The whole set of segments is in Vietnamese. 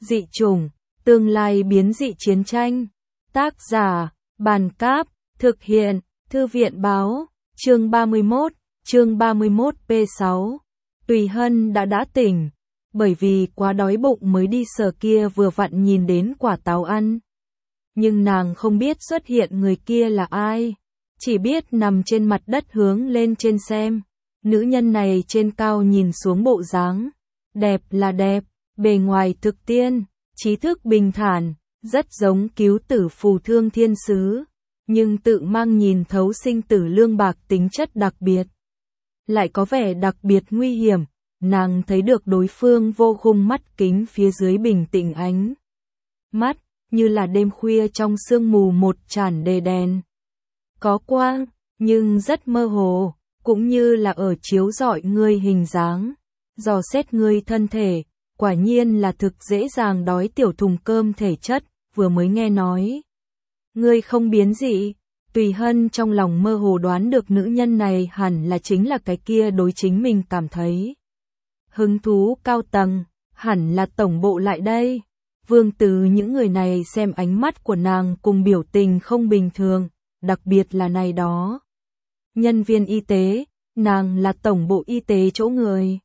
Dị chủng, tương lai biến dị chiến tranh. Tác giả, Bàn Cáp, thực hiện, Thư viện Báo, chương 31 P6. Tùy Hân đã tỉnh, bởi vì quá đói bụng mới đi sờ kia vừa vặn nhìn đến quả táo ăn. Nhưng nàng không biết xuất hiện người kia là ai, chỉ biết nằm trên mặt đất hướng lên trên xem. Nữ nhân này trên cao nhìn xuống bộ dáng, đẹp là đẹp, bề ngoài thực tiên, trí thức bình thản, rất giống cứu tử phù thương thiên sứ, nhưng tự mang nhìn thấu sinh tử lương bạc tính chất đặc biệt. Lại có vẻ đặc biệt nguy hiểm, nàng thấy được đối phương vô khung mắt kính phía dưới bình tĩnh ánh mắt, như là đêm khuya trong sương mù một tràn đề đèn. Có quang, nhưng rất mơ hồ, cũng như là ở chiếu rọi ngươi hình dáng, dò xét ngươi thân thể, quả nhiên là thực dễ dàng đói tiểu thùng cơm thể chất, vừa mới nghe nói. Ngươi không biến dị, Tùy Hân trong lòng mơ hồ đoán được nữ nhân này hẳn là chính là cái kia đối chính mình cảm thấy hứng thú cao tầng, hẳn là tổng bộ lại đây. Vương Từ những người này xem ánh mắt của nàng cùng biểu tình không bình thường, đặc biệt là này đó. Nhân viên y tế, nàng là tổng bộ y tế chỗ người.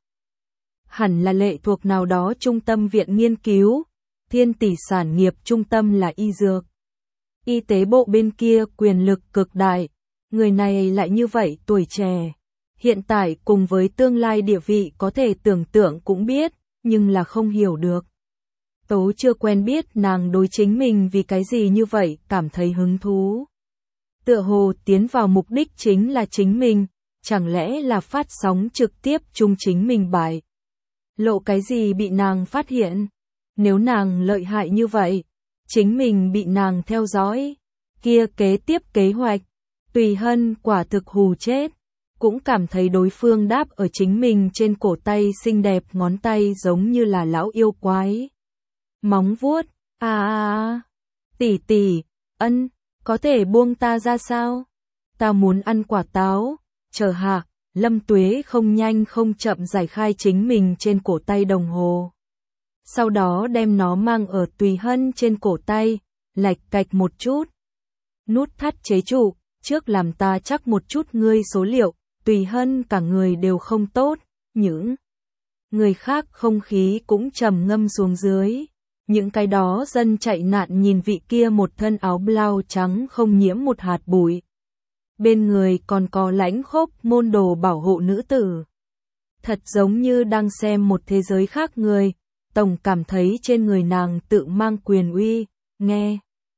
Hẳn là lệ thuộc nào đó trung tâm viện nghiên cứu, Thiên tỷ sản nghiệp trung tâm là y dược. Y tế bộ bên kia quyền lực cực đại, người này lại như vậy tuổi trẻ. Hiện tại cùng với tương lai địa vị có thể tưởng tượng cũng biết, nhưng là không hiểu được. Tố chưa quen biết nàng đối chính mình vì cái gì như vậy cảm thấy hứng thú. Tựa hồ tiến vào mục đích chính là chính mình, chẳng lẽ là phát sóng trực tiếp chung chính mình bại. Lộ cái gì bị nàng phát hiện? Nếu nàng lợi hại như vậy, chính mình bị nàng theo dõi, kia kế tiếp kế hoạch, Tùy Hân quả thực hù chết, cũng cảm thấy đối phương đáp ở chính mình trên cổ tay xinh đẹp, ngón tay giống như là lão yêu quái. Móng vuốt, tỷ, ân, có thể buông ta ra sao? Ta muốn ăn quả táo, chờ hạ, Lâm Tuế không nhanh không chậm giải khai chính mình trên cổ tay đồng hồ. Sau đó đem nó mang ở Tùy Hân trên cổ tay, lạch cạch một chút. Nút thắt chế trụ, trước làm ta chắc một chút ngươi số liệu, Tùy Hân cả người đều không tốt, những người khác không khí cũng trầm ngâm xuống dưới. Những cái đó dân chạy nạn nhìn vị kia một thân áo blau trắng không nhiễm một hạt bụi. Bên người còn có lãnh khốc môn đồ bảo hộ nữ tử. Thật giống như đang xem một thế giới khác người, tổng cảm thấy trên người nàng tự mang quyền uy, nghe.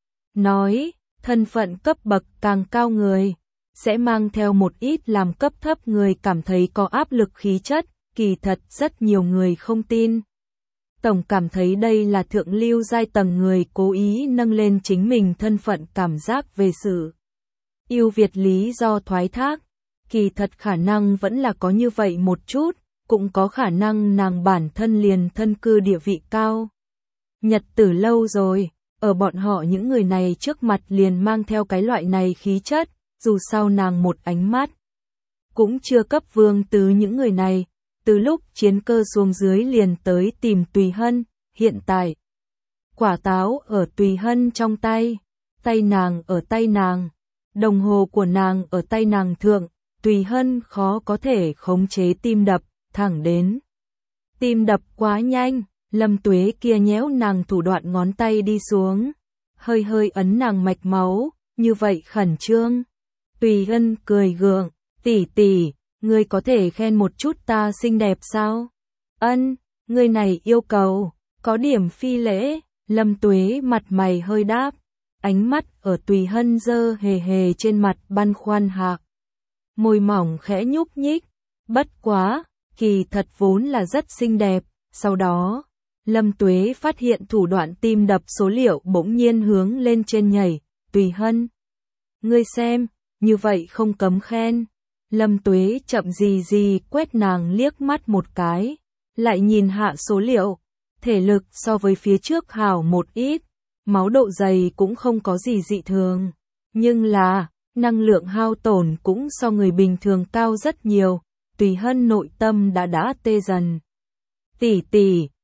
Nói, thân phận cấp bậc càng cao người, sẽ mang theo một ít làm cấp thấp người cảm thấy có áp lực khí chất, kỳ thật rất nhiều người không tin. Tổng cảm thấy đây là thượng lưu giai tầng người cố ý nâng lên chính mình thân phận cảm giác về sự ưu việt lý do thoái thác. Kỳ thật khả năng vẫn là có như vậy một chút, cũng có khả năng nàng bản thân liền thân cư địa vị cao. Nhật tử lâu rồi, ở bọn họ những người này trước mặt liền mang theo cái loại này khí chất, dù sao nàng một ánh mắt cũng chưa cấp Vương Từ những người này. Từ lúc chiến cơ xuống dưới liền tới tìm Tùy Hân, hiện tại quả táo ở Tùy Hân trong tay, tay nàng ở tay nàng, đồng hồ của nàng ở tay nàng thượng, Tùy Hân khó có thể khống chế tim đập, thẳng đến. Tim đập quá nhanh, Lâm Tuế kia nhéo nàng thủ đoạn ngón tay đi xuống, hơi hơi ấn nàng mạch máu, như vậy khẩn trương. Tùy Hân cười gượng, tỷ. Ngươi có thể khen một chút ta xinh đẹp sao? Ân, ngươi này yêu cầu, có điểm phi lễ, Lâm Tuế mặt mày hơi đáp, ánh mắt ở Tùy Hân dơ hề trên mặt băn khoăn hạ. Môi mỏng khẽ nhúc nhích, bất quá, kỳ thật vốn là rất xinh đẹp, sau đó, Lâm Tuế phát hiện thủ đoạn tim đập số liệu bỗng nhiên hướng lên trên nhảy, Tùy Hân. Ngươi xem, như vậy không cấm khen. Lâm Tuế chậm gì quét nàng liếc mắt một cái, lại nhìn hạ số liệu, thể lực so với phía trước hảo một ít, máu độ dày cũng không có gì dị thường, nhưng là, năng lượng hao tổn cũng so người bình thường cao rất nhiều, Tùy Hân nội tâm đã tê dần. Tỷ,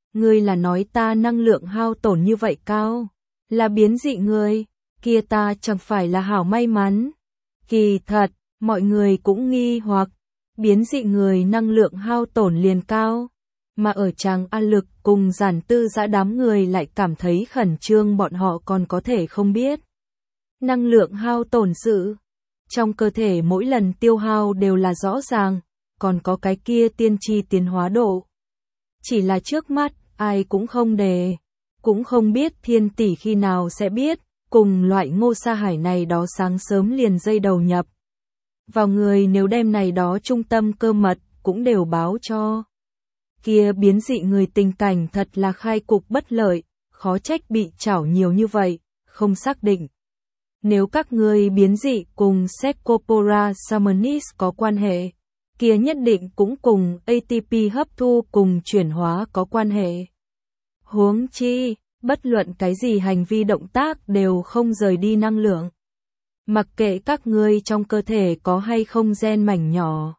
Ngươi là nói ta năng lượng hao tổn như vậy cao, là biến dị người, kia ta chẳng phải là hảo may mắn. Kỳ thật, mọi người cũng nghi hoặc, biến dị người năng lượng hao tổn liền cao, mà ở Tràng An Lực cùng Giản Tư Dã đám người lại cảm thấy khẩn trương, bọn họ còn có thể không biết. Năng lượng hao tổn sự, trong cơ thể mỗi lần tiêu hao đều là rõ ràng, còn có cái kia tiên tri tiến hóa độ. Chỉ là trước mắt, ai cũng không đề, cũng không biết Thiên tỷ khi nào sẽ biết, cùng loại Ngô Sa Hải này đó sáng sớm liền dây đầu nhập vào người, nếu đem này đó trung tâm cơ mật cũng đều báo cho. Kia biến dị người tình cảnh thật là khai cục bất lợi, khó trách bị trảo nhiều như vậy, không xác định. Nếu các ngươi biến dị cùng Secopora Summonis có quan hệ, kia nhất định cũng cùng ATP hấp thu cùng chuyển hóa có quan hệ. Huống chi, bất luận cái gì hành vi động tác đều không rời đi năng lượng. Mặc kệ các ngươi trong cơ thể có hay không gen mảnh nhỏ.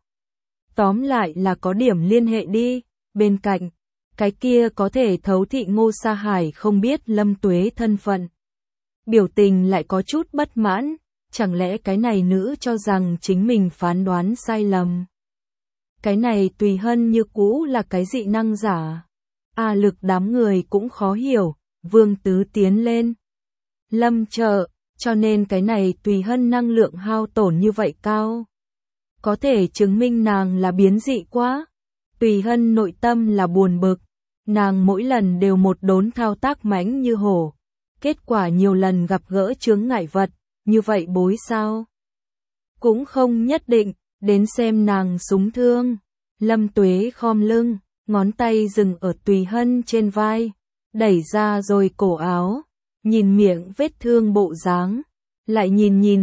Tóm lại là có điểm liên hệ đi, bên cạnh, cái kia có thể thấu thị Ngô Sa Hải không biết Lâm Tuế thân phận. Biểu tình lại có chút bất mãn, chẳng lẽ cái này nữ cho rằng chính mình phán đoán sai lầm. Cái này Tùy Hân như cũ là cái dị năng giả. A Lực đám người cũng khó hiểu, Vương Tứ tiến lên. Lâm trợ, cho nên cái này Tùy Hân năng lượng hao tổn như vậy cao. Có thể chứng minh nàng là biến dị quá. Tùy Hân nội tâm là buồn bực, nàng mỗi lần đều một đốn thao tác mãnh như hổ. Kết quả nhiều lần gặp gỡ chướng ngại vật, như vậy bối sao? Cũng không nhất định, đến xem nàng súng thương. Lâm Tuế khom lưng, ngón tay dừng ở Tùy Hân trên vai, đẩy ra rồi cổ áo, nhìn miệng vết thương bộ dáng, lại nhìn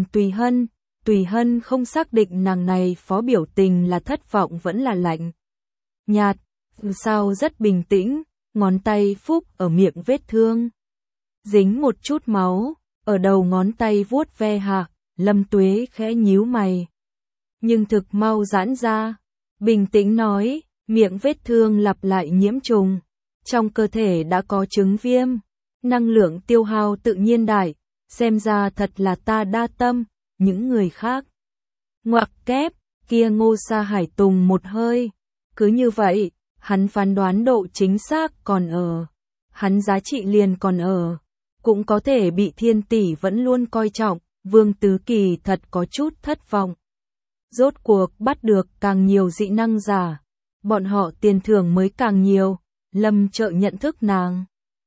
Tùy Hân không xác định nàng này phó biểu tình là thất vọng vẫn là lạnh nhạt, sao rất bình tĩnh, ngón tay phúc ở miệng vết thương. Dính một chút máu, ở đầu ngón tay vuốt ve hạ, Lâm Tuế khẽ nhíu mày. Nhưng thực mau giãn ra, bình tĩnh nói, miệng vết thương lặp lại nhiễm trùng, trong cơ thể đã có chứng viêm, năng lượng tiêu hao tự nhiên đại, xem ra thật là ta đa tâm, những người khác. Ngoặc kép, kia Ngô Sa Hải tùng một hơi, cứ như vậy, hắn phán đoán độ chính xác còn ở, hắn giá trị liền còn ở. Cũng có thể bị Thiên tỷ vẫn luôn coi trọng, Vương Tứ Kỳ thật có chút thất vọng. Rốt cuộc bắt được càng nhiều dị năng giả, bọn họ tiền thưởng mới càng nhiều, Lâm trợ nhận thức nàng.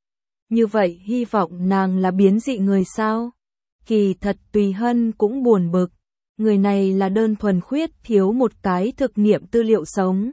Như vậy hy vọng nàng là biến dị người sao? Kỳ thật Tùy Hân cũng buồn bực, người này là đơn thuần khuyết thiếu một cái thực nghiệm tư liệu sống.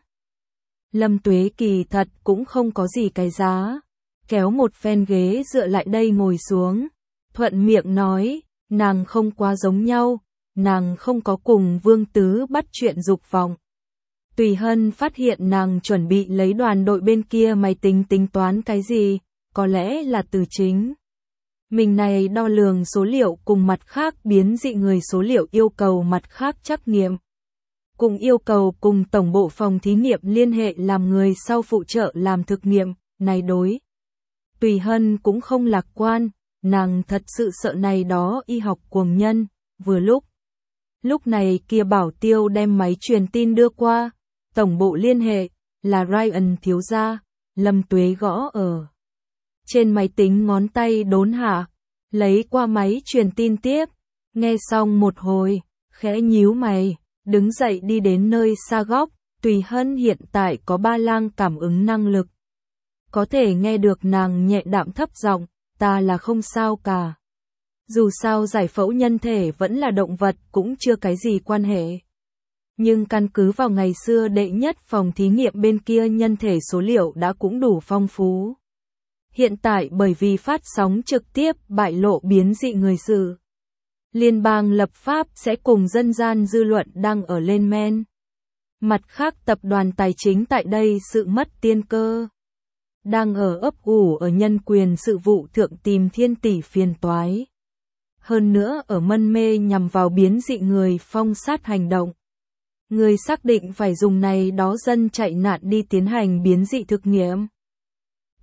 Lâm Tuế kỳ thật cũng không có gì cái giá. Kéo một phen ghế dựa lại đây ngồi xuống, thuận miệng nói, nàng không quá giống nhau, nàng không có cùng Vương Tứ bắt chuyện dục vọng. Tùy Hân phát hiện nàng chuẩn bị lấy đoàn đội bên kia máy tính tính toán cái gì, có lẽ là từ chính. Mình này đo lường số liệu cùng mặt khác biến dị người số liệu yêu cầu mặt khác trắc nghiệm. Cùng yêu cầu cùng tổng bộ phòng thí nghiệm liên hệ làm người sau phụ trợ làm thực nghiệm, này đối. Tùy Hân cũng không lạc quan, nàng thật sự sợ này đó y học cuồng nhân, vừa lúc này kia Bảo Tiêu đem máy truyền tin đưa qua, tổng bộ liên hệ, là Ryan thiếu gia, Lâm Tuế gõ ở. Trên máy tính ngón tay đốn hạ, lấy qua máy truyền tin tiếp, nghe xong một hồi, khẽ nhíu mày, đứng dậy đi đến nơi xa góc, Tùy Hân hiện tại có ba lang cảm ứng năng lực. Có thể nghe được nàng nhẹ đạm thấp giọng, ta là không sao cả. Dù sao giải phẫu nhân thể vẫn là động vật cũng chưa cái gì quan hệ. Nhưng căn cứ vào ngày xưa đệ nhất phòng thí nghiệm bên kia nhân thể số liệu đã cũng đủ phong phú. Hiện tại bởi vì phát sóng trực tiếp bại lộ biến dị người sự. Liên bang lập pháp sẽ cùng dân gian dư luận đang ở lên men. Mặt khác tập đoàn tài chính tại đây sự mất tiên cơ. Đang ở ấp ủ ở nhân quyền sự vụ thượng tìm Thiên tỷ phiền toái. Hơn nữa ở mân mê nhằm vào biến dị người phong sát hành động. Người xác định phải dùng này đó dân chạy nạn đi tiến hành biến dị thực nghiệm.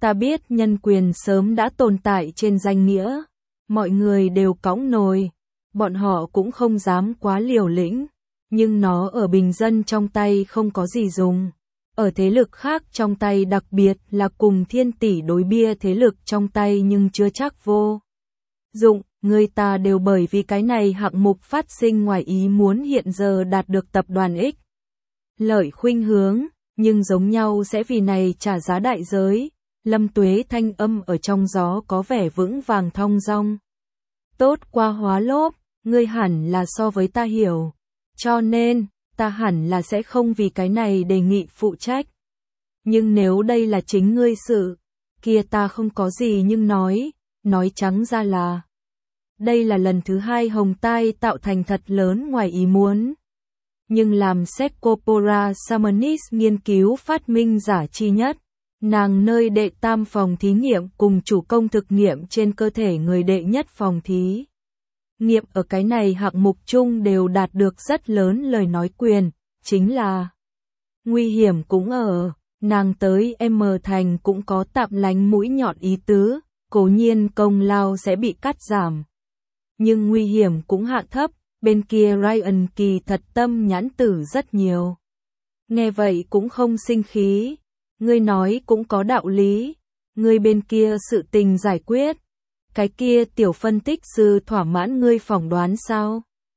Ta biết nhân quyền sớm đã tồn tại trên danh nghĩa. Mọi người đều cõng nồi. Bọn họ cũng không dám quá liều lĩnh. Nhưng nó ở bình dân trong tay không có gì dùng. Ở thế lực khác trong tay, đặc biệt là cùng thiên tỷ đối bia thế lực trong tay, nhưng chưa chắc vô dụng. Người ta đều bởi vì cái này hạng mục phát sinh ngoài ý muốn hiện giờ đạt được tập đoàn X lợi khuynh hướng, nhưng giống nhau sẽ vì này trả giá đại giới. Lâm Tuế thanh âm ở trong gió có vẻ vững vàng thong dong. Tốt qua hóa lốp, ngươi hẳn là so với ta hiểu. Cho nên, ta hẳn là sẽ không vì cái này đề nghị phụ trách. Nhưng nếu đây là chính ngươi sự, kia ta không có gì nhưng nói trắng ra là đây là lần thứ 2 Hồng Tai tạo thành thật lớn ngoài ý muốn. Nhưng làm Secopora Samanis nghiên cứu phát minh giả chi nhất, nàng nơi đệ tam phòng thí nghiệm cùng chủ công thực nghiệm trên cơ thể người đệ nhất phòng thí nghiệm ở cái này hạng mục chung đều đạt được rất lớn lời nói quyền, chính là nguy hiểm cũng ở, nàng tới M thành cũng có tạm lánh mũi nhọn ý tứ, cố nhiên công lao sẽ bị cắt giảm. Nhưng nguy hiểm cũng hạ thấp, bên kia Ryan kỳ thật tâm nhãn tử rất nhiều. Nghe vậy cũng không sinh khí, ngươi nói cũng có đạo lý, ngươi bên kia sự tình giải quyết. Cái kia tiểu phân tích sư thỏa mãn ngươi phỏng đoán sao?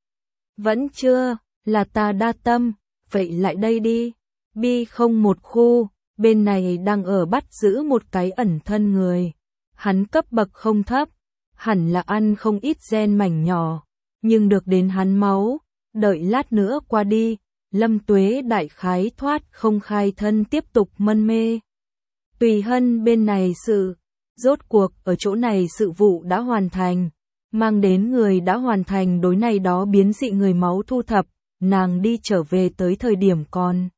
Vẫn chưa, là ta đa tâm, vậy lại đây đi. Bi không một khu, bên này đang ở bắt giữ một cái ẩn thân người. Hắn cấp bậc không thấp, hẳn là ăn không ít gen mảnh nhỏ, nhưng được đến hắn máu, đợi lát nữa qua đi, Lâm Tuế đại khái thoát không khai thân tiếp tục mân mê. Tùy Hân bên này rốt cuộc ở chỗ này sự vụ đã hoàn thành, mang đến người đã hoàn thành đối này đó biến dị người máu thu thập, nàng đi trở về tới thời điểm còn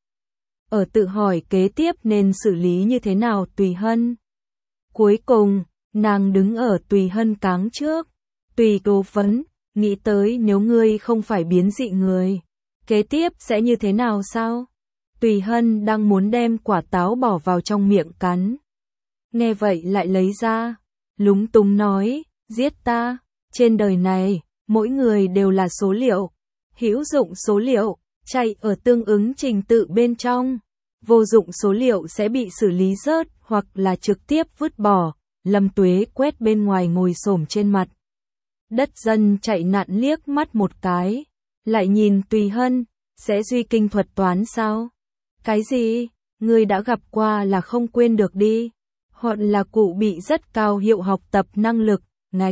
ở tự hỏi kế tiếp nên xử lý như thế nào Tùy Hân. Cuối cùng, nàng đứng ở Tùy Hân cáng trước, Tùy cố vấn, nghĩ tới nếu ngươi không phải biến dị người, kế tiếp sẽ như thế nào sao? Tùy Hân đang muốn đem quả táo bỏ vào trong miệng cắn. Nghe vậy lại lấy ra, lúng túng nói, giết ta, trên đời này, mỗi người đều là số liệu, hữu dụng số liệu, chạy ở tương ứng trình tự bên trong, vô dụng số liệu sẽ bị xử lý rớt hoặc là trực tiếp vứt bỏ. Lâm Tuế quét bên ngoài ngồi xổm trên mặt đất dân chạy nạn liếc mắt một cái, lại nhìn Tùy Hân, sẽ duy kinh thuật toán sao? Cái gì? Ngươi đã gặp qua là không quên được đi. Hoặc là cụ bị rất cao hiệu học tập năng lực, ngạch.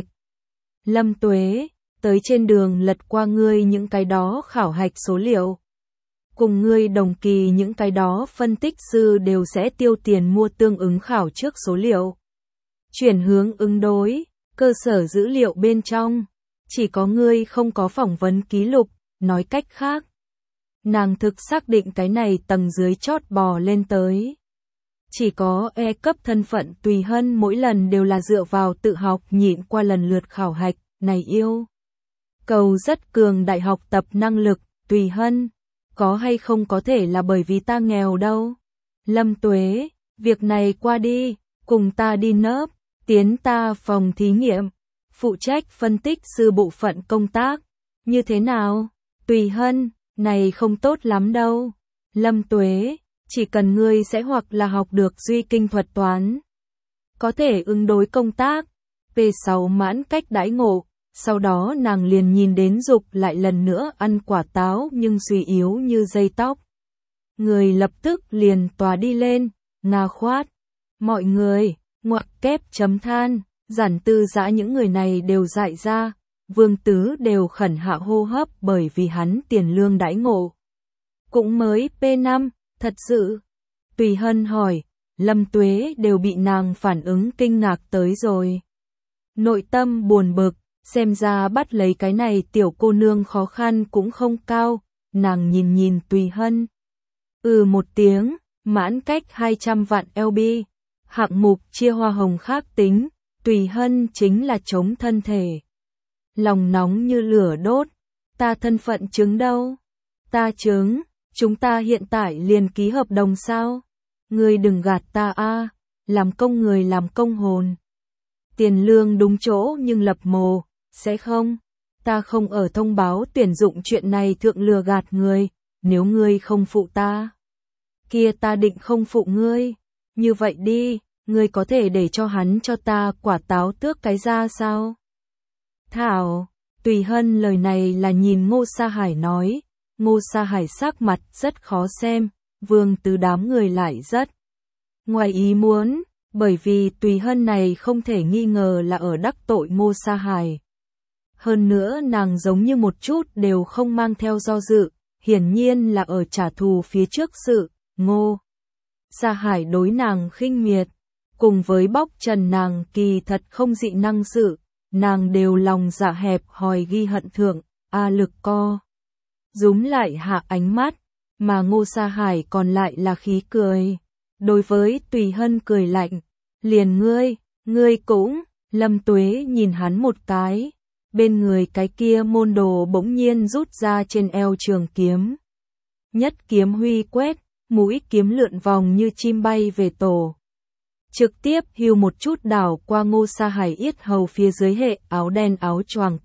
Lâm Tuế, tới trên đường lật qua ngươi những cái đó khảo hạch số liệu. Cùng ngươi đồng kỳ những cái đó phân tích sư đều sẽ tiêu tiền mua tương ứng khảo trước số liệu. Chuyển hướng ứng đối, cơ sở dữ liệu bên trong. Chỉ có ngươi không có phỏng vấn ký lục, nói cách khác. Nàng thực xác định cái này tầng dưới chót bò lên tới. Chỉ có E cấp thân phận Tùy Hân mỗi lần đều là dựa vào tự học nhịn qua lần lượt khảo hạch, này yêu. Cầu rất cường đại học tập năng lực, Tùy Hân. Có hay không có thể là bởi vì ta nghèo đâu. Lâm Tuế, việc này qua đi, cùng ta đi nớp, tiến ta phòng thí nghiệm, phụ trách phân tích sư bộ phận công tác. Như thế nào? Tùy Hân, này không tốt lắm đâu. Lâm Tuế, chỉ cần ngươi sẽ hoặc là học được duy kinh thuật toán, có thể ứng đối công tác. P6 mãn cách đãi ngộ, sau đó nàng liền nhìn đến dục lại lần nữa ăn quả táo nhưng suy yếu như dây tóc. Người lập tức liền tòa đi lên, nga khoát. Mọi người, ngoặc kép chấm than, giản tư giã những người này đều dại ra, Vương Tứ đều khẩn hạ hô hấp bởi vì hắn tiền lương đãi ngộ. Cũng mới P5, thật sự. Tùy Hân hỏi, Lâm Tuế đều bị nàng phản ứng kinh ngạc tới rồi. Nội tâm buồn bực, xem ra bắt lấy cái này tiểu cô nương khó khăn cũng không cao, nàng nhìn Tùy Hân. Một tiếng, mãn cách 200 vạn LB, hạng mục chia hoa hồng khác tính, Tùy Hân chính là chống thân thể. Lòng nóng như lửa đốt, ta thân phận chứng đâu? Ta chứng, chúng ta hiện tại liền ký hợp đồng sao? Ngươi đừng gạt ta a. làm công người làm công hồn. Tiền lương đúng chỗ nhưng lập mồ, sẽ không. Ta không ở thông báo tuyển dụng chuyện này thượng lừa gạt người, nếu ngươi không phụ ta. Kia ta định không phụ ngươi, như vậy đi, ngươi có thể để cho hắn cho ta quả táo tước cái ra sao? Thảo, Tùy Hân lời này là nhìn Ngô Sa Hải nói, Ngô Sa Hải sắc mặt rất khó xem, Vương Tứ đám người lại rất ngoài ý muốn, bởi vì Tùy Hân này không thể nghi ngờ là ở đắc tội Ngô Sa Hải. Hơn nữa nàng giống như một chút đều không mang theo do dự, hiển nhiên là ở trả thù phía trước sự, Ngô Sa Hải đối nàng khinh miệt, cùng với bóc trần nàng kỳ thật không dị năng sự, nàng đều lòng dạ hẹp hòi ghi hận thượng, lực co. Rúm lại hạ ánh mắt, mà Ngô Sa Hải còn lại là khí cười. Đối với Tùy Hân cười lạnh, liền ngươi cũng, Lâm Tuế nhìn hắn một cái, bên người cái kia môn đồ bỗng nhiên rút ra trên eo trường kiếm. Nhất kiếm huy quét, mũi kiếm lượn vòng như chim bay về tổ. Trực tiếp hưu một chút đảo qua Ngô Sa Hải yết hầu phía dưới hệ áo đen áo choàng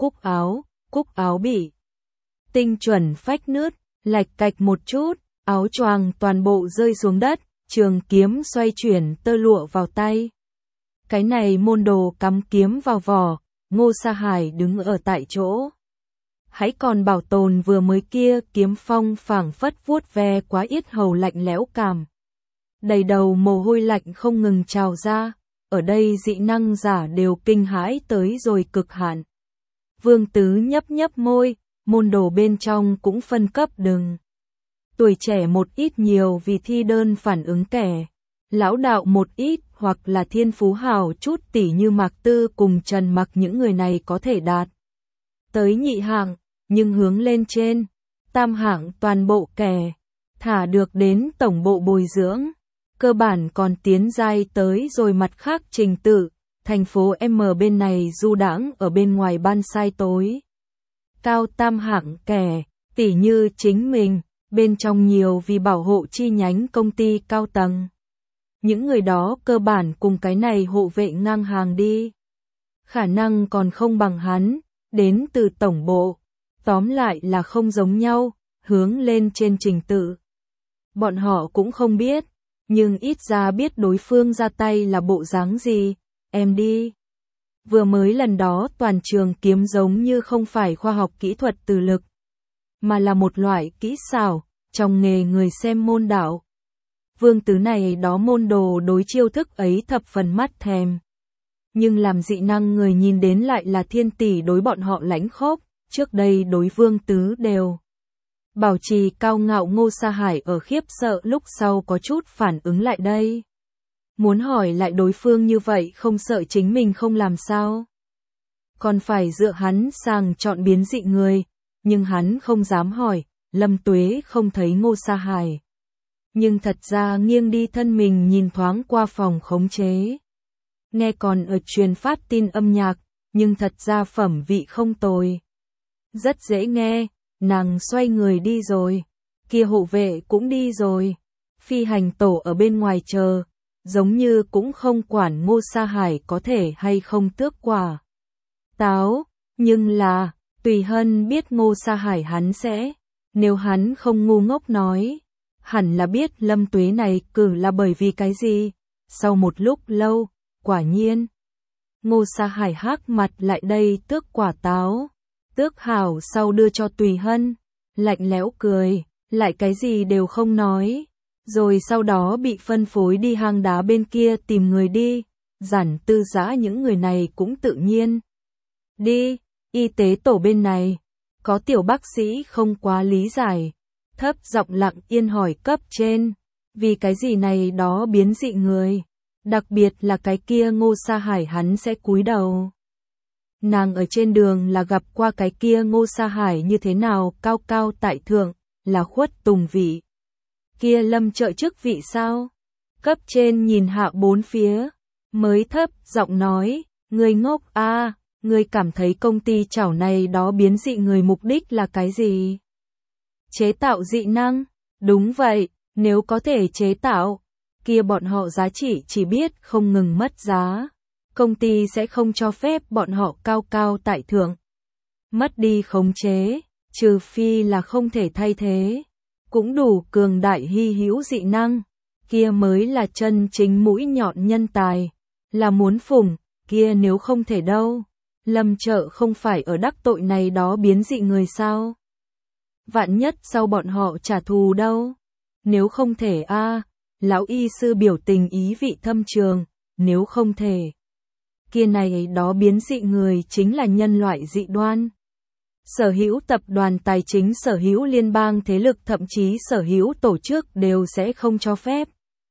cúc áo bị tinh chuẩn phách nứt, lạch cạch một chút, áo choàng toàn bộ rơi xuống đất, trường kiếm xoay chuyển tơ lụa vào tay. Cái này môn đồ cắm kiếm vào vỏ, Ngô Sa Hải đứng ở tại chỗ. Hãy còn bảo tồn vừa mới kia kiếm phong phảng phất vuốt ve quá yết hầu lạnh lẽo cảm. Đầy đầu mồ hôi lạnh không ngừng trào ra, ở đây dị năng giả đều kinh hãi tới rồi cực hạn. Vương Tứ nhấp môi, môn đồ bên trong cũng phân cấp đừng. Tuổi trẻ một ít nhiều vì thi đơn phản ứng kẻ, lão đạo một ít hoặc là thiên phú hào chút tỉ như Mạc Tư cùng Trần Mặc những người này có thể đạt tới nhị hạng, nhưng hướng lên trên, tam hạng toàn bộ kẻ, thả được đến tổng bộ bồi dưỡng, cơ bản còn tiến giai tới rồi mặt khác trình tự, thành phố M bên này du đãng ở bên ngoài ban sai tối. Cao tam hạng kẻ, tỉ như chính mình, bên trong nhiều vì bảo hộ chi nhánh công ty cao tầng. Những người đó cơ bản cùng cái này hộ vệ ngang hàng đi. Khả năng còn không bằng hắn, đến từ tổng bộ. Tóm lại là không giống nhau, hướng lên trên trình tự. Bọn họ cũng không biết, nhưng ít ra biết đối phương ra tay là bộ dáng gì, em đi. Vừa mới lần đó toàn trường kiếm giống như không phải khoa học kỹ thuật từ lực, mà là một loại kỹ xảo, trong nghề người xem môn đạo. Vương Tứ này đó môn đồ đối chiêu thức ấy thập phần mắt thèm. Nhưng làm dị năng người nhìn đến lại là thiên tỷ đối bọn họ lãnh khốc, trước đây đối Vương Tứ đều. Bảo trì cao ngạo Ngô Sa Hải ở khiếp sợ lúc sau có chút phản ứng lại đây. Muốn hỏi lại đối phương như vậy không sợ chính mình không làm sao. Còn phải dựa hắn sang chọn biến dị người, nhưng hắn không dám hỏi, Lâm Tuế không thấy Ngô Sa Hải. Nhưng thật ra nghiêng đi thân mình nhìn thoáng qua phòng khống chế. Nghe còn ở truyền phát tin âm nhạc, nhưng thật ra phẩm vị không tồi. Rất dễ nghe, nàng xoay người đi rồi, kia hộ vệ cũng đi rồi. Phi hành tổ ở bên ngoài chờ, giống như cũng không quản Ngô Sa Hải có thể hay không tước quả táo, nhưng là, Tùy Hân biết Ngô Sa Hải hắn sẽ, nếu hắn không ngu ngốc nói, hẳn là biết Lâm Tuế này cử là bởi vì cái gì. Sau một lúc lâu, quả nhiên, Ngô Sa Hải hắc mặt lại đây tước quả táo, tước hảo sau đưa cho Tùy Hân, lạnh lẽo cười, lại cái gì đều không nói, rồi sau đó bị phân phối đi hang đá bên kia tìm người đi, Giản Tư Dã những người này cũng tự nhiên. Đi, y tế tổ bên này, có tiểu bác sĩ không quá lý giải, thấp giọng lặng yên hỏi cấp trên, vì cái gì này đó biến dị người, đặc biệt là cái kia Ngô Sa Hải hắn sẽ cúi đầu. Nàng ở trên đường là gặp qua cái kia Ngô Sa Hải như thế nào cao cao tại thượng, là khuất tùng vị. Kia Lâm trợ chức vị sao? Cấp trên nhìn hạ bốn phía, mới thấp giọng nói, người ngốc a, người cảm thấy công ty chảo này đó biến dị người mục đích là cái gì? Chế tạo dị năng? Đúng vậy, nếu có thể chế tạo, kia bọn họ giá trị chỉ biết không ngừng mất giá. Công ty sẽ không cho phép bọn họ cao cao tại thượng. Mất đi khống chế, trừ phi là không thể thay thế. Cũng đủ cường đại hy hữu dị năng, kia mới là chân chính mũi nhọn nhân tài. Là muốn phủng, kia nếu không thể đâu. Lâm Trợ không phải ở đắc tội này đó biến dị người sao? Vạn nhất sau bọn họ trả thù đâu? Nếu không thể a, lão y sư biểu tình ý vị thâm trường, nếu không thể. Kia này đó biến dị người chính là nhân loại dị đoan. Sở hữu tập đoàn tài chính, sở hữu liên bang thế lực, thậm chí sở hữu tổ chức đều sẽ không cho phép.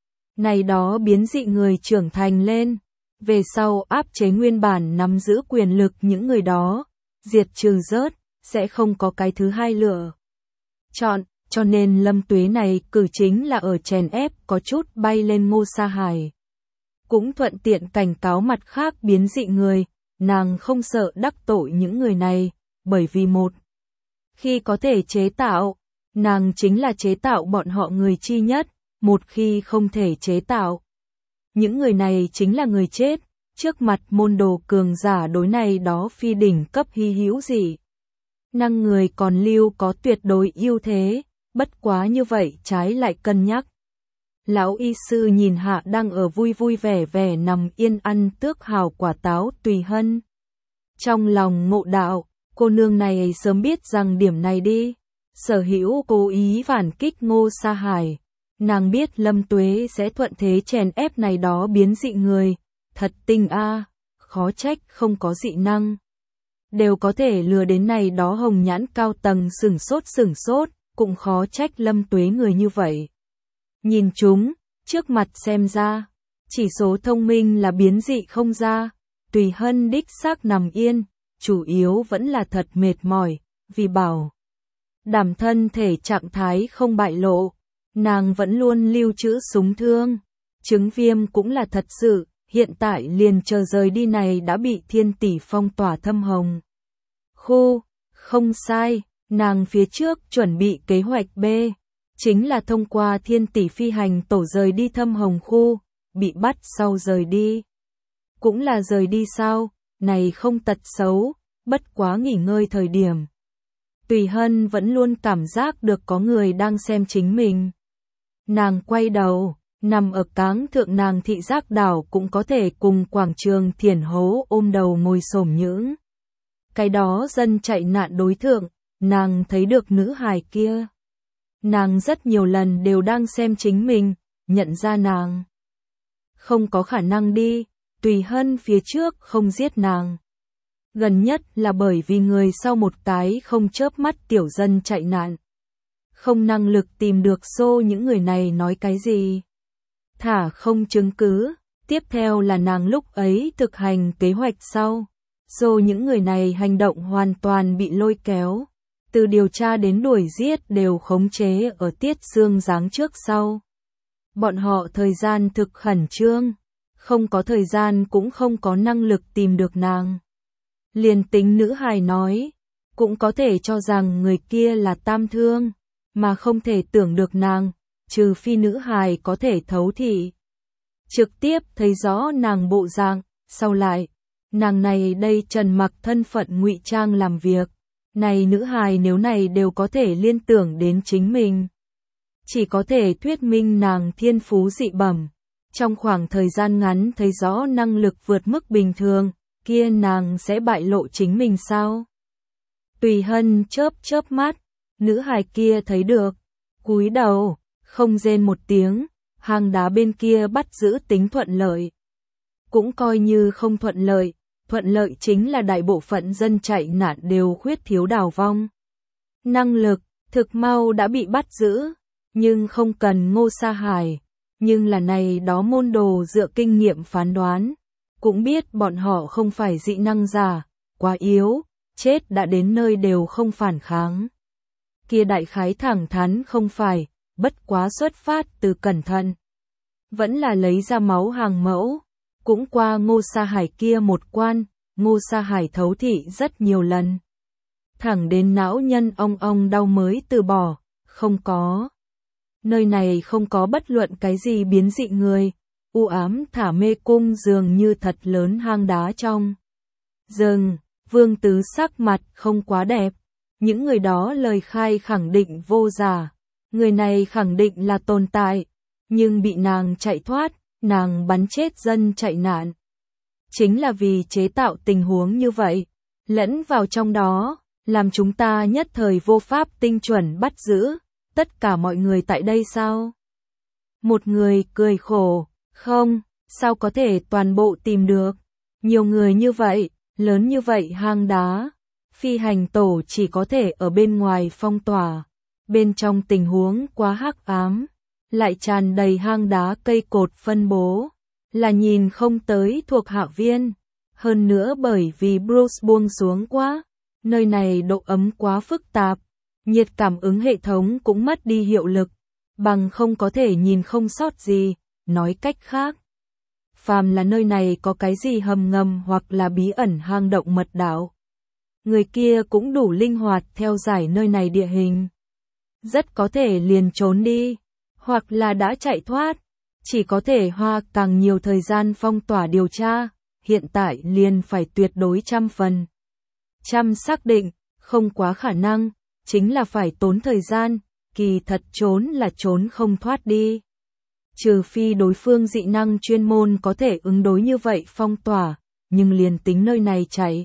Này đó biến dị người trưởng thành lên, về sau áp chế nguyên bản nắm giữ quyền lực những người đó, diệt trừ rớt, sẽ không có cái thứ hai lựa chọn, cho nên Lâm Tuế này cử chính là ở chèn ép có chút bay lên Ngô Sa Hải. Cũng thuận tiện cảnh cáo mặt khác biến dị người, nàng không sợ đắc tội những người này, bởi vì một, khi có thể chế tạo, nàng chính là chế tạo bọn họ người chi nhất, một khi không thể chế tạo. Những người này chính là người chết, trước mặt môn đồ cường giả đối này đó phi đỉnh cấp hy hữu dị năng người còn lưu có tuyệt đối ưu thế, bất quá như vậy trái lại cân nhắc. Lão y sư nhìn hạ đang ở vui vui vẻ vẻ nằm yên ăn tước hào quả táo Tùy Hân. Trong lòng ngộ đạo, cô nương này sớm biết rằng điểm này đi. Sở hữu cố ý phản kích Ngô Sa Hải. Nàng biết Lâm Tuế sẽ thuận thế chèn ép này đó biến dị người. Thật tinh a, khó trách không có dị năng. Đều có thể lừa đến này đó hồng nhãn cao tầng sửng sốt, cũng khó trách Lâm Tuế người như vậy. Nhìn chúng, trước mặt xem ra, chỉ số thông minh là biến dị không ra, Tùy Hân đích xác nằm yên, chủ yếu vẫn là thật mệt mỏi, vì bảo đảm thân thể trạng thái không bại lộ, nàng vẫn luôn lưu trữ súng thương, chứng viêm cũng là thật sự, hiện tại liền chờ rời đi này đã bị Thiên Tỷ phong tỏa thâm hồng. Không sai, nàng phía trước chuẩn bị kế hoạch B. Chính là thông qua Thiên Tỷ phi hành tổ rời đi thâm hồng khu, bị bắt sau rời đi. Cũng là rời đi sao, này không tật xấu, bất quá nghỉ ngơi thời điểm. Tùy Hân vẫn luôn cảm giác được có người đang xem chính mình. Nàng quay đầu, nằm ở cáng thượng nàng thị giác đảo cũng có thể cùng quảng trường Thiển Hố ôm đầu ngồi xổm những. Cái đó dân chạy nạn đối thượng, nàng thấy được nữ hài kia. Nàng rất nhiều lần đều đang xem chính mình, nhận ra nàng. Không có khả năng đi, Tùy Hân phía trước không giết nàng. Gần nhất là bởi vì người sau một cái không chớp mắt tiểu dân chạy nạn. Không năng lực tìm được xô những người này nói cái gì. Thả không chứng cứ, tiếp theo là nàng lúc ấy thực hành kế hoạch sau. Xô những người này hành động hoàn toàn bị lôi kéo. Từ điều tra đến đuổi giết đều khống chế ở Tiết Sương giáng trước sau. Bọn họ thời gian thực khẩn trương, không có thời gian cũng không có năng lực tìm được nàng. Liền tính nữ hài nói, cũng có thể cho rằng người kia là tam thương, mà không thể tưởng được nàng, trừ phi nữ hài có thể thấu thị. Trực tiếp thấy rõ nàng bộ dạng, sau lại, nàng này đây trần mặc thân phận ngụy trang làm việc. Này nữ hài nếu này đều có thể liên tưởng đến chính mình. Chỉ có thể thuyết minh nàng thiên phú dị bẩm. Trong khoảng thời gian ngắn thấy rõ năng lực vượt mức bình thường, kia nàng sẽ bại lộ chính mình sao? Tùy Hân chớp mắt, nữ hài kia thấy được, cúi đầu, không rên một tiếng, hang đá bên kia bắt giữ tính thuận lợi. Cũng coi như không thuận lợi chính là đại bộ phận dân chạy nạn đều khuyết thiếu đào vong. Năng lực, thực mau đã bị bắt giữ, nhưng không cần Ngô Sa Hải, nhưng là này đó môn đồ dựa kinh nghiệm phán đoán, cũng biết bọn họ không phải dị năng giả, quá yếu, chết đã đến nơi đều không phản kháng. Kia đại khái thẳng thắn không phải, bất quá xuất phát từ cẩn thận. Vẫn là lấy ra máu hàng mẫu, cũng qua Ngô Sa Hải kia một quan, Ngô Sa Hải thấu thị rất nhiều lần. Thẳng đến não nhân ong ong đau mới từ bỏ, không có Nơi này không có bất luận cái gì biến dị người, u ám thả mê cung dường như thật lớn hang đá trong rừng. Vương Tứ sắc mặt không quá đẹp, những người đó lời khai khẳng định vô giả, người này khẳng định là tồn tại, nhưng bị nàng chạy thoát, nàng bắn chết dân chạy nạn. Chính là vì chế tạo tình huống như vậy, lẫn vào trong đó, làm chúng ta nhất thời vô pháp tinh chuẩn bắt giữ tất cả mọi người tại đây sao? Một người cười khổ, không, sao có thể toàn bộ tìm được, nhiều người như vậy, lớn như vậy hang đá, phi hành tổ chỉ có thể ở bên ngoài phong tỏa, bên trong tình huống quá hắc ám, lại tràn đầy hang đá cây cột phân bố, là nhìn không tới thuộc hạ viên, hơn nữa bởi vì Bruce buông xuống quá, nơi này độ ấm quá phức tạp, nhiệt cảm ứng hệ thống cũng mất đi hiệu lực, bằng không có thể nhìn không sót gì, nói cách khác. Phàm là nơi này có cái gì hầm ngầm hoặc là bí ẩn hang động mật đạo, người kia cũng đủ linh hoạt theo giải nơi này địa hình. Rất có thể liền trốn đi, hoặc là đã chạy thoát, chỉ có thể hoa càng nhiều thời gian phong tỏa điều tra, hiện tại liền phải tuyệt đối 100% xác định, không quá khả năng, chính là phải tốn thời gian, kỳ thật trốn là trốn không thoát đi. Trừ phi đối phương dị năng chuyên môn có thể ứng đối như vậy phong tỏa, nhưng liền tính nơi này chạy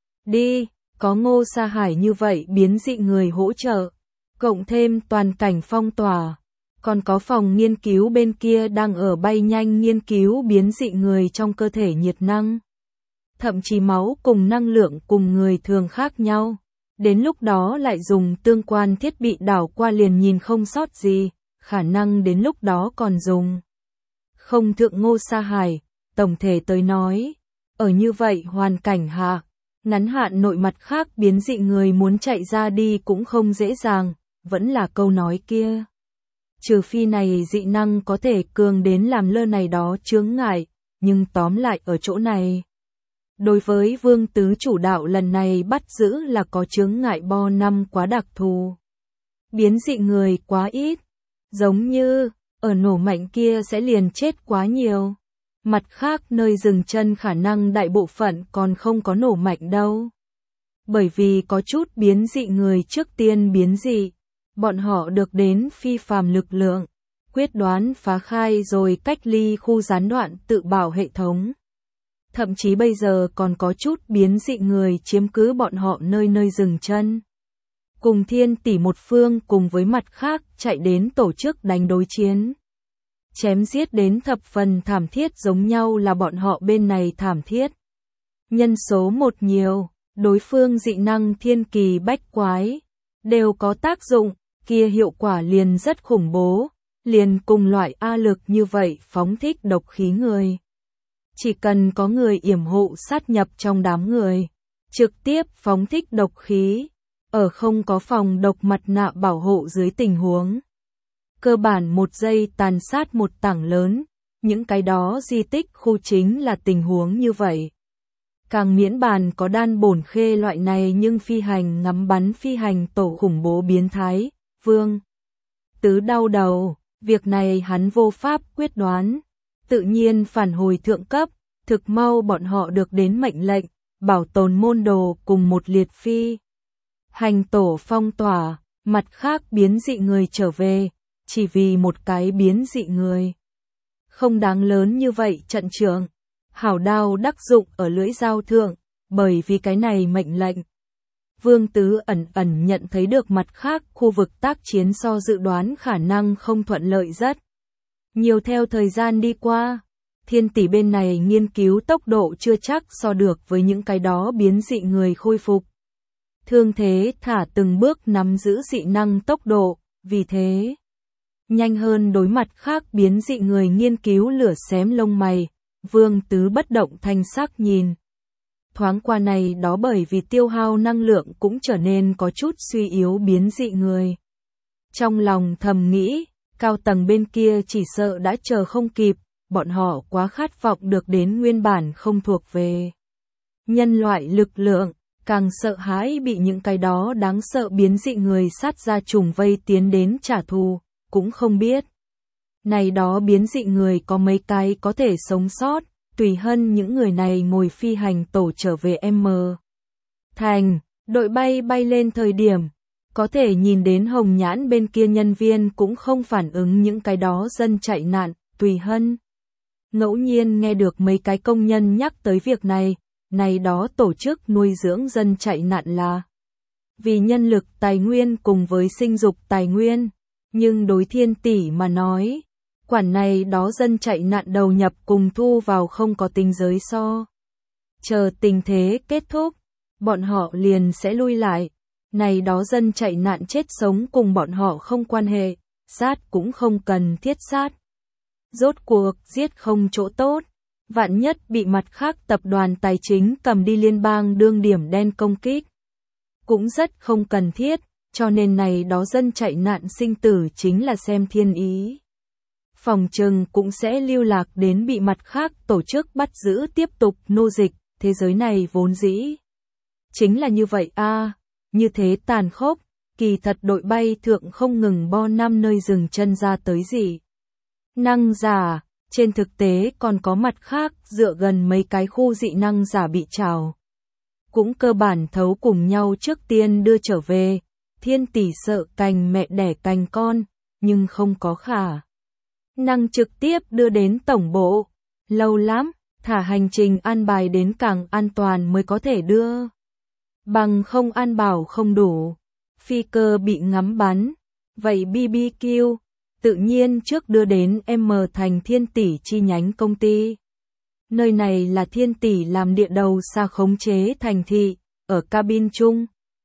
đi, có Ngô Sa Hải như vậy biến dị người hỗ trợ, cộng thêm toàn cảnh phong tỏa, còn có phòng nghiên cứu bên kia đang ở bay nhanh nghiên cứu biến dị người trong cơ thể nhiệt năng. Thậm chí máu cùng năng lượng cùng người thường khác nhau, đến lúc đó lại dùng tương quan thiết bị đảo qua liền nhìn không sót gì, khả năng đến lúc đó còn dùng không thượng Ngô Sa Hải, tổng thể tới nói, ở như vậy hoàn cảnh hạ, ngắn hạn nội mặt khác biến dị người muốn chạy ra đi cũng không dễ dàng, vẫn là câu nói kia. Trừ phi này dị năng có thể cường đến làm lơ này đó chướng ngại, nhưng tóm lại ở chỗ này. Đối với Vương Tứ chủ đạo lần này bắt giữ là có chướng ngại bo năm quá đặc thù. Biến dị người quá ít, giống như, ở nổ mạnh kia sẽ liền chết quá nhiều. Mặt khác nơi dừng chân khả năng đại bộ phận còn không có nổ mạnh đâu. Bởi vì có chút biến dị người trước tiên biến dị, bọn họ được đến phi phàm lực lượng, quyết đoán phá khai rồi cách ly khu gián đoạn tự bảo hệ thống. Thậm chí bây giờ còn có chút biến dị người chiếm cứ bọn họ nơi nơi dừng chân. Cùng Thiên Tỷ một phương cùng với mặt khác chạy đến tổ chức đánh đối chiến. Chém giết đến thập phần thảm thiết giống nhau là bọn họ bên này thảm thiết. Nhân số một nhiều, đối phương dị năng thiên kỳ bách quái, đều có tác dụng, kia hiệu quả liền rất khủng bố, liền cùng loại A lực như vậy phóng thích độc khí người. Chỉ cần có người yểm hộ sát nhập trong đám người, trực tiếp phóng thích độc khí, ở không có phòng độc mặt nạ bảo hộ dưới tình huống. Cơ bản một giây tàn sát một tảng lớn, những cái đó di tích khu chính là tình huống như vậy. Càng miễn bàn có đan bổn khê loại này nhưng phi hành ngắm bắn phi hành tổ khủng bố biến thái, Vương Tứ đau đầu, việc này hắn vô pháp quyết đoán, tự nhiên phản hồi thượng cấp, thực mau bọn họ được đến mệnh lệnh, bảo tồn môn đồ cùng một liệt phi. Hành tổ phong tỏa, mặt khác biến dị người trở về, chỉ vì một cái biến dị người. Không đáng lớn như vậy trận trưởng, hảo đao đắc dụng ở lưỡi dao thượng, bởi vì cái này mệnh lệnh. Vương Tứ ẩn ẩn nhận thấy được mặt khác khu vực tác chiến so dự đoán khả năng không thuận lợi rất nhiều. Theo thời gian đi qua, Thiên Tỷ bên này nghiên cứu tốc độ chưa chắc so được với những cái đó biến dị người khôi phục. Thương thế thả từng bước nắm giữ dị năng tốc độ, vì thế nhanh hơn đối mặt khác biến dị người nghiên cứu lửa xém lông mày, Vương Tứ bất động thanh sắc nhìn. Thoáng qua này đó bởi vì tiêu hao năng lượng cũng trở nên có chút suy yếu biến dị người. Trong lòng thầm nghĩ, cao tầng bên kia chỉ sợ đã chờ không kịp, bọn họ quá khát vọng được đến nguyên bản không thuộc về nhân loại lực lượng, càng sợ hãi bị những cái đó đáng sợ biến dị người sát ra trùng vây tiến đến trả thù, cũng không biết. Này đó biến dị người có mấy cái có thể sống sót, Tùy Hân những người này ngồi phi hành tổ trở về M. Thành, đội bay bay lên thời điểm, có thể nhìn đến Hồng Nhãn bên kia nhân viên cũng không phản ứng những cái đó dân chạy nạn, Tùy Hân. Ngẫu nhiên nghe được mấy cái công nhân nhắc tới việc này đó tổ chức nuôi dưỡng dân chạy nạn là vì nhân lực tài nguyên cùng với sinh dục tài nguyên, nhưng đối Thiên Tỷ mà nói, quản này đó dân chạy nạn đầu nhập cùng thu vào không có tính giới so. Chờ tình thế kết thúc, bọn họ liền sẽ lui lại, này đó dân chạy nạn chết sống cùng bọn họ không quan hệ, sát cũng không cần thiết sát. Rốt cuộc giết không chỗ tốt, vạn nhất bị mặt khác tập đoàn tài chính cầm đi liên bang đương điểm đen công kích. Cũng rất không cần thiết, cho nên này đó dân chạy nạn sinh tử chính là xem thiên ý. Phòng trừng cũng sẽ lưu lạc đến bị mặt khác tổ chức bắt giữ tiếp tục nô dịch, thế giới này vốn dĩ. Chính là như vậy như thế tàn khốc, kỳ thật đội bay thượng không ngừng bo năm nơi dừng chân ra tới gì. Năng giả, trên thực tế còn có mặt khác dựa gần mấy cái khu dị năng giả bị trào. Cũng cơ bản thấu cùng nhau trước tiên đưa trở về, Thiên Tỷ sợ cành mẹ đẻ cành con, nhưng không có khả năng trực tiếp đưa đến tổng bộ. Lâu lắm, thả hành trình an bài đến càng an toàn mới có thể đưa. Bằng không an bảo không đủ, phi cơ bị ngắm bắn, vậy BBQ, tự nhiên trước đưa đến M Thành Thiên Tỷ chi nhánh công ty. Nơi này là Thiên Tỷ làm địa đầu xa khống chế thành thị, ở cabin chung.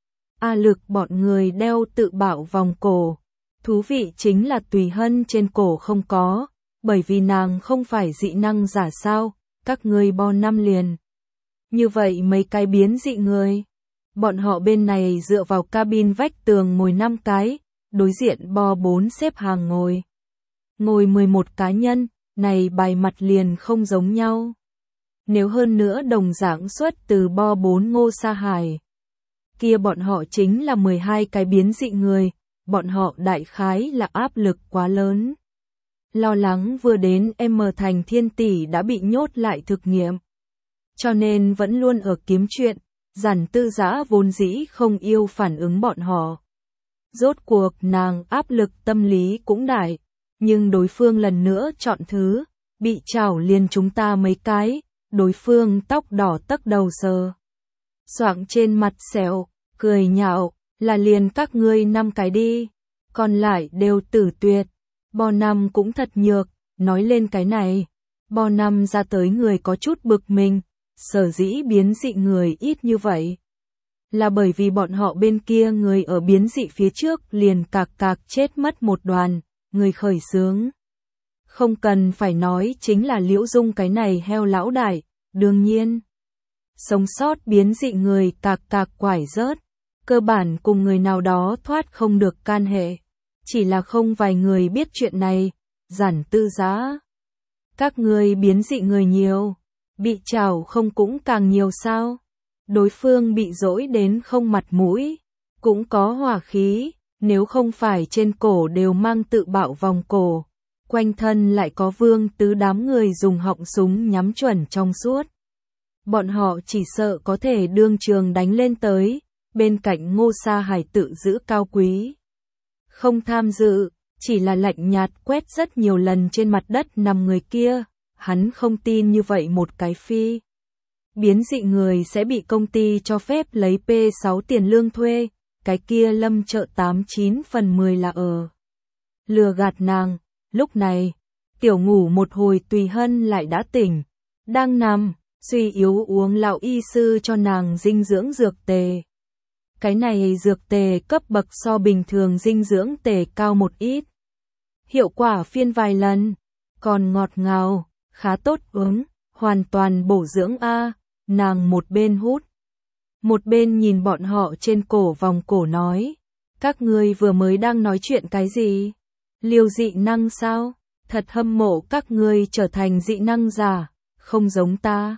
Lực bọn người đeo tự bạo vòng cổ. Thú vị chính là Tùy Hân trên cổ không có, bởi vì nàng không phải dị năng giả sao, các ngươi bo năm liền. Như vậy mấy cái biến dị người. Bọn họ bên này dựa vào cabin vách tường ngồi 5 cái, đối diện bo 4 xếp hàng ngồi. Ngồi 11 cá nhân, này bài mặt liền không giống nhau. Nếu hơn nữa đồng dạng xuất từ bo 4 Ngô Sa Hải. Kia bọn họ chính là 12 cái biến dị người, bọn họ đại khái là áp lực quá lớn. Lo lắng vừa đến M Thành Thiên Tỷ đã bị nhốt lại thực nghiệm. Cho nên vẫn luôn ở kiếm chuyện, Giản Tư Dã vốn dĩ không yêu phản ứng bọn họ. Rốt cuộc nàng áp lực tâm lý cũng đại, nhưng đối phương lần nữa chọn thứ, bị chảo liền chúng ta mấy cái, đối phương tóc đỏ tấc đầu sờ. Xoạng trên mặt sẹo, cười nhạo, là liền các ngươi 5 cái đi, còn lại đều tử tuyệt. Bo năm cũng thật nhược, nói lên cái này, bo năm ra tới người có chút bực mình, sở dĩ biến dị người ít như vậy. Là bởi vì bọn họ bên kia người ở biến dị phía trước liền cạc chết mất một đoàn, người khởi xướng. Không cần phải nói chính là Liễu Dung cái này heo lão đại, đương nhiên. Sống sót biến dị người cạc quải rớt, cơ bản cùng người nào đó thoát không được can hệ. Chỉ là không vài người biết chuyện này, Giản Tư Dã. Các ngươi biến dị người nhiều, bị trảo không cũng càng nhiều sao? Đối phương bị dỗi đến không mặt mũi, cũng có hỏa khí, nếu không phải trên cổ đều mang tự bạo vòng cổ, quanh thân lại có Vương Tứ đám người dùng họng súng nhắm chuẩn trong suốt. Bọn họ chỉ sợ có thể đương trường đánh lên tới, bên cạnh Ngô Sa Hải tự giữ cao quý. Không tham dự, chỉ là lạnh nhạt quét rất nhiều lần trên mặt đất nằm người kia, hắn không tin như vậy một cái phi. Biến dị người sẽ bị công ty cho phép lấy P6 tiền lương thuê, cái kia Lâm Trợ 89 phần 10 là ở. Lừa gạt nàng, lúc này, tiểu ngủ một hồi Tùy Hân lại đã tỉnh, đang nằm, suy yếu uống lão y sư cho nàng dinh dưỡng dược tề. Cái này dược tề cấp bậc so bình thường dinh dưỡng tề cao một ít. Hiệu quả phiên vài lần, còn ngọt ngào, khá tốt uống, hoàn toàn bổ dưỡng nàng một bên hút. Một bên nhìn bọn họ trên cổ vòng cổ nói, các ngươi vừa mới đang nói chuyện cái gì? Liều dị năng sao? Thật hâm mộ các ngươi trở thành dị năng giả, không giống ta.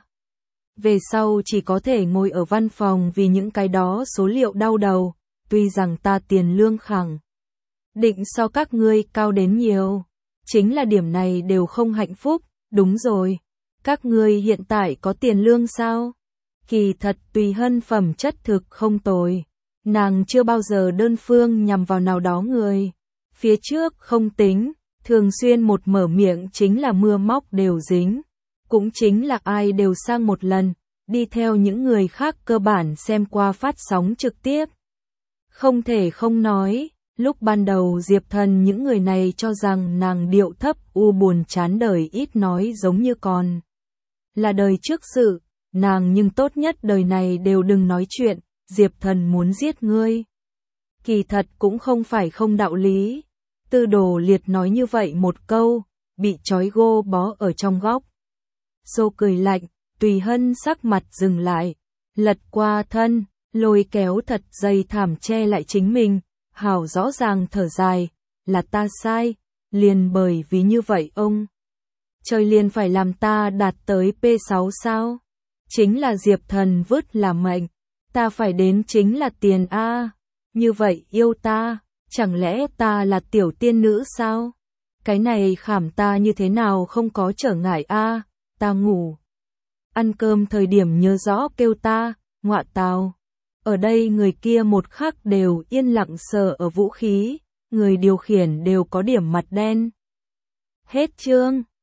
Về sau chỉ có thể ngồi ở văn phòng vì những cái đó số liệu đau đầu, tuy rằng ta tiền lương khẳng định so các ngươi cao đến nhiều. Chính là điểm này đều không hạnh phúc, đúng rồi. Các ngươi hiện tại có tiền lương sao? Kỳ thật Tùy Hân phẩm chất thực không tồi. Nàng chưa bao giờ đơn phương nhằm vào nào đó người. Phía trước không tính, thường xuyên một mở miệng chính là mưa móc đều dính. Cũng chính là ai đều sang một lần, đi theo những người khác cơ bản xem qua phát sóng trực tiếp. Không thể không nói, lúc ban đầu Diệp Thần những người này cho rằng nàng điệu thấp u buồn chán đời ít nói giống như còn là đời trước sự, nàng nhưng tốt nhất đời này đều đừng nói chuyện, Diệp Thần muốn giết ngươi. Kỳ thật cũng không phải không đạo lý. Tư Đồ Liệt nói như vậy một câu, bị trói gô bó ở trong góc. Xô cười lạnh, Tùy Hân sắc mặt dừng lại, lật qua thân, lôi kéo thật dày thảm che lại chính mình, hào rõ ràng thở dài, là ta sai, liền bởi vì như vậy ông. Trời liền phải làm ta đạt tới P6 sao? Chính là Diệp Thần vứt là mệnh, ta phải đến chính là tiền a. Như vậy yêu ta, chẳng lẽ ta là tiểu tiên nữ sao? Cái này khảm ta như thế nào không có trở ngại a, ta ngủ. Ăn cơm thời điểm nhớ rõ kêu ta, ngọa tào. Ở đây người kia một khắc đều yên lặng sờ ở vũ khí, người điều khiển đều có điểm mặt đen. Hết chương.